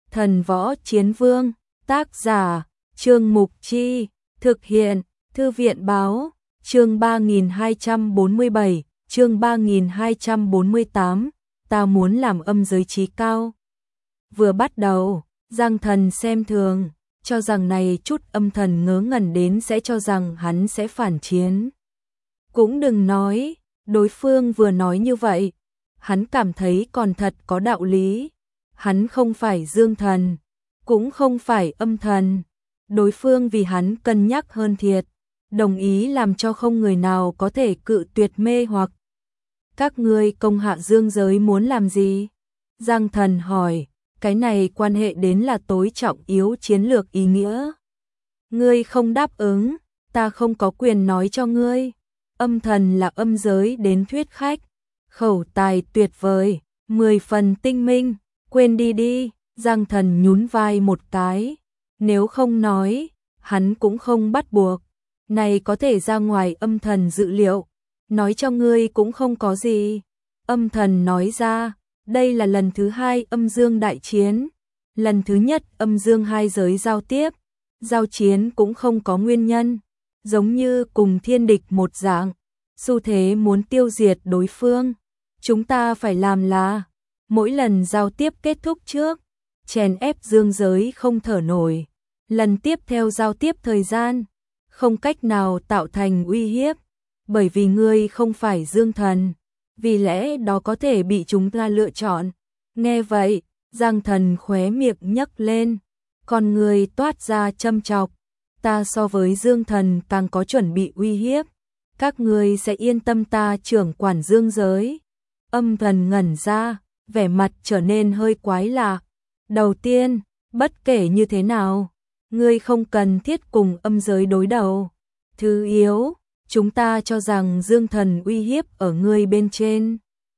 Thần Võ Chiến Vương, tác giả, Trương Mục Chi, thực hiện, Thư viện Báo, chương 3247, chương 3248, ta muốn làm âm giới trí cao. Vừa bắt đầu, Giang Thần xem thường, cho rằng này chút âm thần ngớ ngẩn đến sẽ cho rằng hắn sẽ phản chiến. Cũng đừng nói, đối phương vừa nói như vậy, hắn cảm thấy còn thật có đạo lý. Hắn không phải dương thần, cũng không phải âm thần. Đối phương vì hắn cân nhắc hơn thiệt, đồng ý làm cho không người nào có thể cự tuyệt mê hoặc. Các ngươi công hạ dương giới muốn làm gì? Giang Thần hỏi, cái này quan hệ đến là tối trọng yếu chiến lược ý nghĩa. Ngươi không đáp ứng, ta không có quyền nói cho ngươi. Âm thần là âm giới đến thuyết khách, khẩu tài tuyệt vời, 10 phần tinh minh, quên đi đi. Giang Thần nhún vai một cái, nếu không nói, hắn cũng không bắt buộc. Này có thể ra ngoài âm thần dự liệu, nói cho ngươi cũng không có gì. Âm thần nói ra, đây là lần thứ 2 âm dương đại chiến. Lần thứ nhất âm dương hai giới giao tiếp, giao chiến cũng không có nguyên nhân, giống như cùng thiên địch một dạng, xu thế muốn tiêu diệt đối phương. Chúng ta phải làm là, mỗi lần giao tiếp kết thúc trước, chèn ép dương giới không thở nổi. Lần tiếp theo giao tiếp thời gian, không cách nào tạo thành uy hiếp, bởi vì ngươi không phải dương thần, vì lẽ đó có thể bị chúng ta lựa chọn. Nghe vậy, Giang Thần khóe miệng nhấc lên, con người toát ra châm chọc, ta so với dương thần càng có chuẩn bị uy hiếp, các ngươi sẽ yên tâm ta trưởng quản dương giới. Âm thần ngẩn ra, vẻ mặt trở nên hơi quái lạ. Đầu tiên, bất kể như thế nào, ngươi không cần thiết cùng âm giới đối đầu. Thứ yếu, chúng ta cho rằng dương thần uy hiếp ở ngươi bên trên.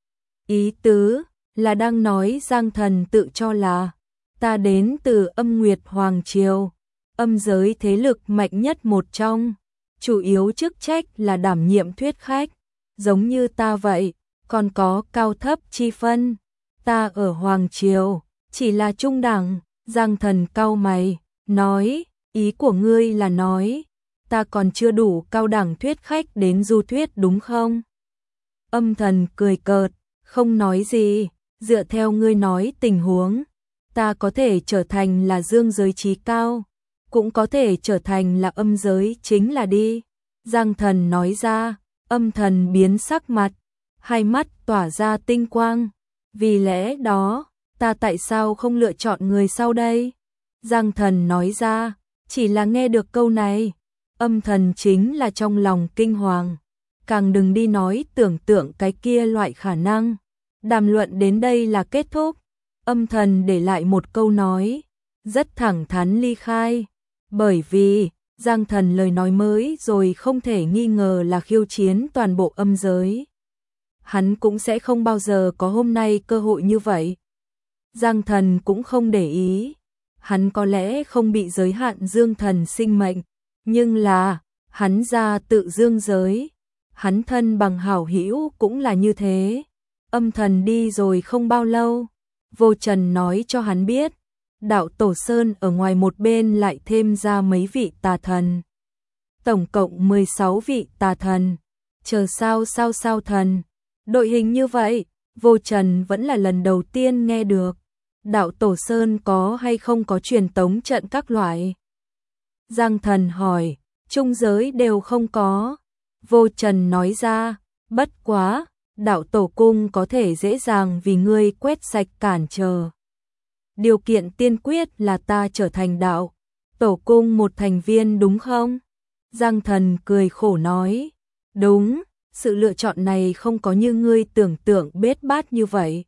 Ý tứ là đang nói Giang Thần tự cho là ta đến từ Âm Nguyệt Hoàng Triều, âm giới thế lực mạnh nhất một trong, chủ yếu chức trách là đảm nhiệm thuyết khách, giống như ta vậy, còn có cao thấp chi phân. Ta ở Hoàng Triều chỉ là trung đẳng. Giang Thần cau mày, nói, ý của ngươi là nói, ta còn chưa đủ cao đẳng thuyết khách đến du thuyết đúng không? Âm thần cười cợt, không nói gì, dựa theo ngươi nói tình huống, ta có thể trở thành là dương giới trí cao, cũng có thể trở thành là âm giới chính là đi. Giang Thần nói ra, âm thần biến sắc mặt, hai mắt tỏa ra tinh quang, vì lẽ đó, ta tại sao không lựa chọn người sau đây? Giang Thần nói ra, chỉ là nghe được câu này, âm thần chính là trong lòng kinh hoàng, càng đừng đi nói tưởng tượng cái kia loại khả năng. Đàm luận đến đây là kết thúc, âm thần để lại một câu nói, rất thẳng thắn ly khai, bởi vì, Giang Thần lời nói mới rồi không thể nghi ngờ là khiêu chiến toàn bộ âm giới. Hắn cũng sẽ không bao giờ có hôm nay cơ hội như vậy. Giang Thần cũng không để ý, hắn có lẽ không bị giới hạn dương thần sinh mệnh, nhưng là, hắn ra tự dương giới, hắn thân bằng hảo hữu cũng là như thế. Âm thần đi rồi không bao lâu, Vô Trần nói cho hắn biết, đạo Tổ Sơn ở ngoài một bên lại thêm ra mấy vị tà thần. Tổng cộng 16 vị tà thần, chờ sao thần. Đội hình như vậy, Vô Trần vẫn là lần đầu tiên nghe được. Đạo Tổ Sơn có hay không có truyền tống trận các loại? Giang Thần hỏi, trung giới đều không có. Vô Trần nói ra, bất quá, đạo Tổ Cung có thể dễ dàng vì ngươi quét sạch cản trở. Điều kiện tiên quyết là ta trở thành đạo Tổ Cung một thành viên đúng không? Giang Thần cười khổ nói, đúng, sự lựa chọn này không có như ngươi tưởng tượng bết bát như vậy.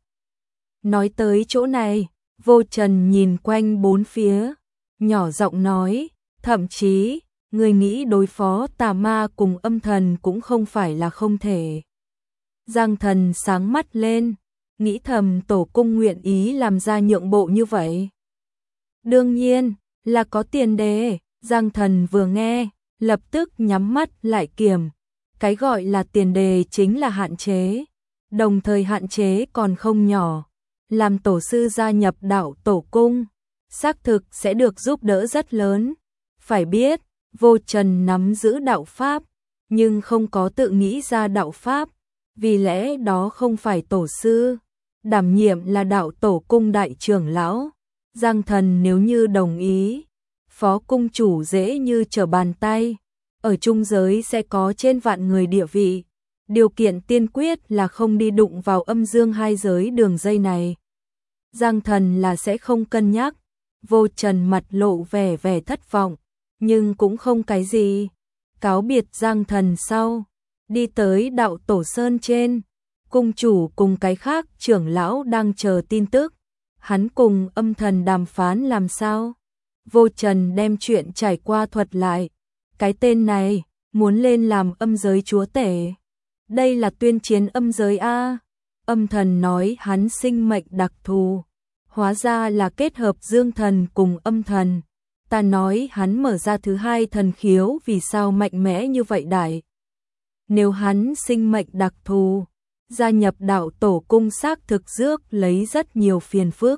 Nói tới chỗ này, Vô Trần nhìn quanh bốn phía, nhỏ giọng nói, thậm chí, người nghĩ đối phó tà ma cùng âm thần cũng không phải là không thể. Giang Thần sáng mắt lên, nghĩ thầm Tổ Cung nguyện ý làm ra nhượng bộ như vậy. Đương nhiên, là có tiền đề. Giang Thần vừa nghe, lập tức nhắm mắt lại kiềm. Cái gọi là tiền đề chính là hạn chế, đồng thời hạn chế còn không nhỏ. Làm tổ sư gia nhập đạo Tổ Cung, xác thực sẽ được giúp đỡ rất lớn. Phải biết, Vô Trần nắm giữ đạo pháp, nhưng không có tự nghĩ ra đạo pháp, vì lẽ đó không phải tổ sư, đảm nhiệm là đạo tổ cung đại trưởng lão. Giang Thần nếu như đồng ý, phó cung chủ dễ như trở bàn tay, ở trung giới sẽ có trên vạn người địa vị. Điều kiện tiên quyết là không đi đụng vào âm dương hai giới đường dây này. Giang Thần là sẽ không cân nhắc. Vô Trần mặt lộ vẻ thất vọng, nhưng cũng không cái gì. Cáo biệt Giang Thần sau, đi tới đạo tổ sơn trên. Cung chủ cùng cái khác trưởng lão đang chờ tin tức. Hắn cùng âm thần đàm phán làm sao? Vô Trần đem chuyện trải qua thuật lại. Cái tên này, muốn lên làm âm giới chúa tể. Đây là tuyên chiến âm giới A. Âm thần nói hắn sinh mệnh đặc thù. Hóa ra là kết hợp dương thần cùng âm thần. Ta nói hắn mở ra thứ hai thần khiếu vì sao mạnh mẽ như vậy đại. Nếu hắn sinh mệnh đặc thù, gia nhập đạo tổ cung xác thực rước lấy rất nhiều phiền phức.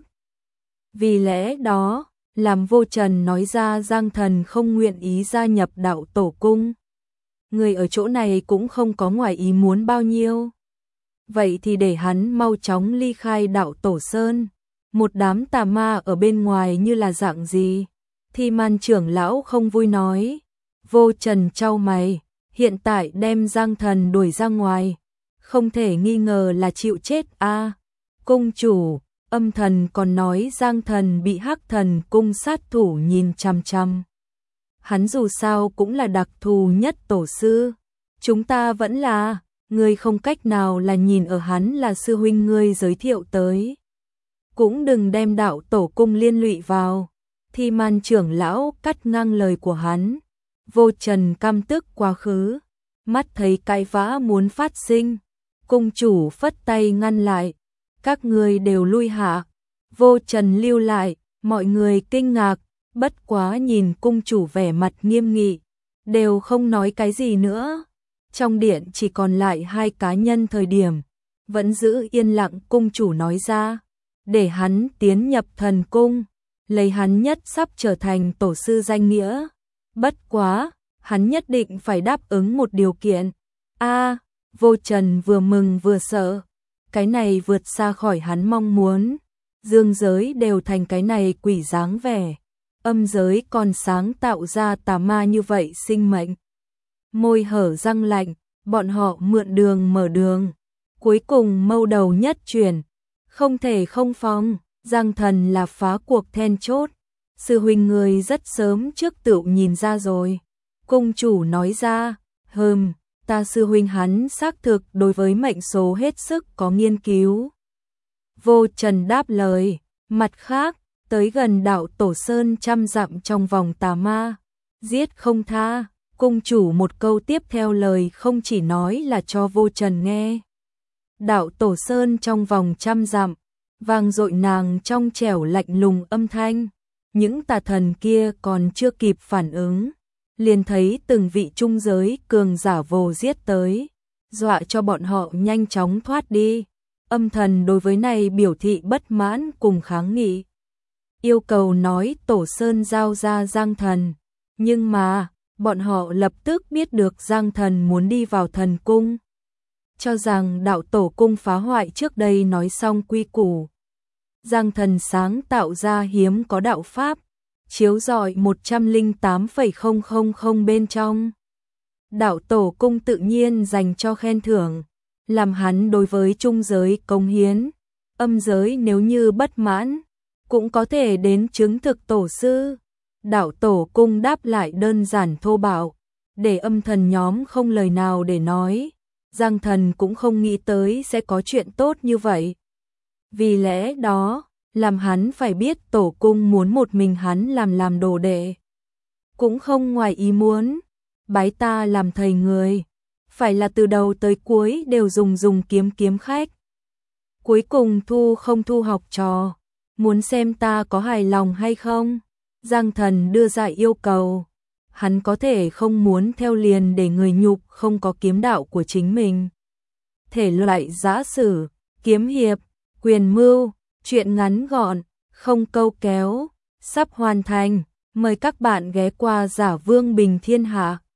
Vì lẽ đó, làm Vô Trần nói ra Giang Thần không nguyện ý gia nhập đạo tổ cung. Người ở chỗ này cũng không có ngoài ý muốn bao nhiêu. Vậy thì để hắn mau chóng ly khai đạo tổ sơn. Một đám tà ma ở bên ngoài như là dạng gì? Thi Man trưởng lão không vui nói. Vô Trần chau mày, hiện tại đem Giang Thần đuổi ra ngoài, không thể nghi ngờ là chịu chết a. Cung chủ, âm thần còn nói Giang Thần bị Hắc Thần cung sát thủ nhìn chằm chằm. Hắn dù sao cũng là đặc thù nhất tổ sư. Chúng ta vẫn là, ngươi không cách nào là nhìn ở hắn là sư huynh ngươi giới thiệu tới. Cũng đừng đem đạo tổ cung liên lụy vào. Thi Man trưởng lão cắt ngang lời của hắn. Vô Trần căm tức quá khứ, mắt thấy cãi vã muốn phát sinh. Cung chủ phất tay ngăn lại. Các ngươi đều lui hạ. Vô Trần lưu lại, mọi người kinh ngạc, bất quá nhìn cung chủ vẻ mặt nghiêm nghị, đều không nói cái gì nữa. Trong điện chỉ còn lại hai cá nhân thời điểm, vẫn giữ yên lặng. Cung chủ nói ra, để hắn tiến nhập thần cung, lấy hắn nhất sắp trở thành tổ sư danh nghĩa. Bất quá, hắn nhất định phải đáp ứng một điều kiện. A, Vô Trần vừa mừng vừa sợ. Cái này vượt xa khỏi hắn mong muốn. Dương giới đều thành cái này quỷ dáng vẻ. Âm giới còn sáng tạo ra tà ma như vậy sinh mệnh. Môi hở răng lạnh, bọn họ mượn đường mở đường. Cuối cùng mâu đầu nhất chuyển. Không thể không phong, Giang Thần là phá cuộc then chốt. Sư huynh người rất sớm trước tự nhìn ra rồi. Cung chủ nói ra, ta sư huynh hắn xác thực đối với mệnh số hết sức có nghiên cứu. Vô Trần đáp lời, mặt khác, tới gần đạo tổ sơn 100 dặm trong vòng tà ma, giết không tha. Cung chủ một câu tiếp theo lời không chỉ nói là cho Vô Trần nghe. Đạo tổ sơn trong vòng 100 dặm, vang dội nàng trong trẻo lạnh lùng âm thanh. Những tà thần kia còn chưa kịp phản ứng, liền thấy từng vị trung giới cường giả vồ giết tới, dọa cho bọn họ nhanh chóng thoát đi. Âm thần đối với này biểu thị bất mãn cùng kháng nghị, yêu cầu nói tổ sơn giao ra Giang Thần. Nhưng mà, bọn họ lập tức biết được Giang Thần muốn đi vào thần cung, cho rằng đạo tổ cung phá hoại trước đây nói xong quy củ. Giang Thần sáng tạo ra hiếm có đạo pháp, chiếu rọi 108,000 bên trong. Đạo tổ cung tự nhiên dành cho khen thưởng, làm hắn đối với trung giới cống hiến. Âm giới nếu như bất mãn, cũng có thể đến chứng thực tổ sư. Đạo tổ cung đáp lại đơn giản thô bạo, để âm thần nhóm không lời nào để nói. Giang Thần cũng không nghĩ tới sẽ có chuyện tốt như vậy. Vì lẽ đó, làm hắn phải biết tổ cung muốn một mình hắn làm đồ đệ. Cũng không ngoài ý muốn, bái ta làm thầy người, phải là từ đầu tới cuối đều dùng kiếm khách. Cuối cùng thu không thu học trò, muốn xem ta có hài lòng hay không. Giang Thần đưa ra yêu cầu, hắn có thể không muốn theo liền để người nhục không có kiếm đạo của chính mình. Thể loại giã sử, kiếm hiệp, quyền mưu, chuyện ngắn gọn, không câu kéo, sắp hoàn thành. Mời các bạn ghé qua Giả Vương Bình Thiên Hạ.